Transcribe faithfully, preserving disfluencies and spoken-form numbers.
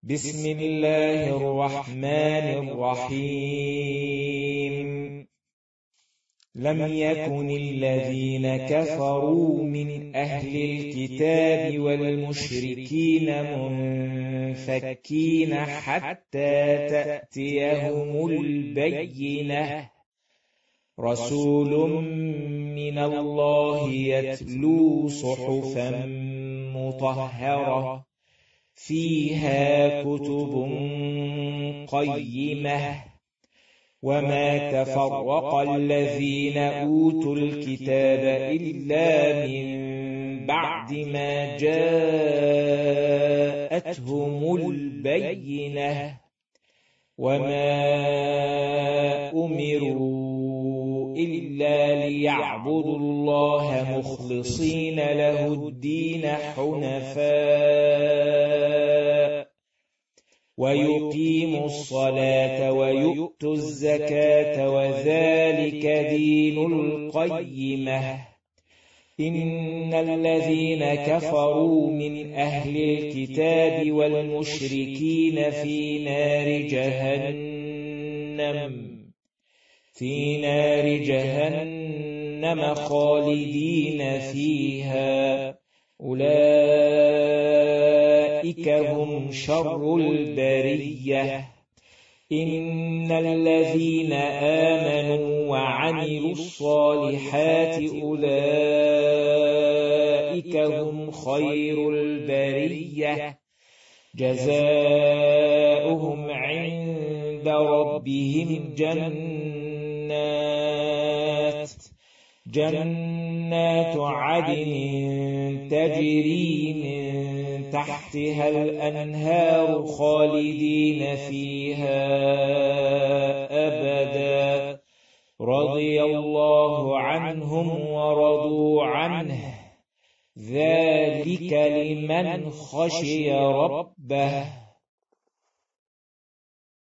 بسم الله الرحمن الرحيم. لم يكن الذين كفروا من أهل الكتاب والمشركين منفكين حتى تأتيهم البينة، رسول من الله يتلو صحفا مطهرة فيها كتب قيمة، وما تفرق الذين أوتوا الكتاب إلا من بعد ما جاءتهم البينة، وما أمروا إلا ليعبدوا الله مخلصين له الدين حنفاء ويقيموا الصلاة ويؤتوا الزكاة وذلك دين القيمة. إن الذين كفروا من أهل الكتاب والمشركين في نار جهنم في نار جهنم خالدين فيها، أولئك هم شر البرية. إن الذين آمنوا وعملوا الصالحات أولئك هم خير البرية، جزاؤهم عند ربهم جنات جنات عدن تجري من تحتها الأنهار خالدين فيها أبدا، رضي الله عنهم ورضوا عنه، ذلك لمن خشي ربه.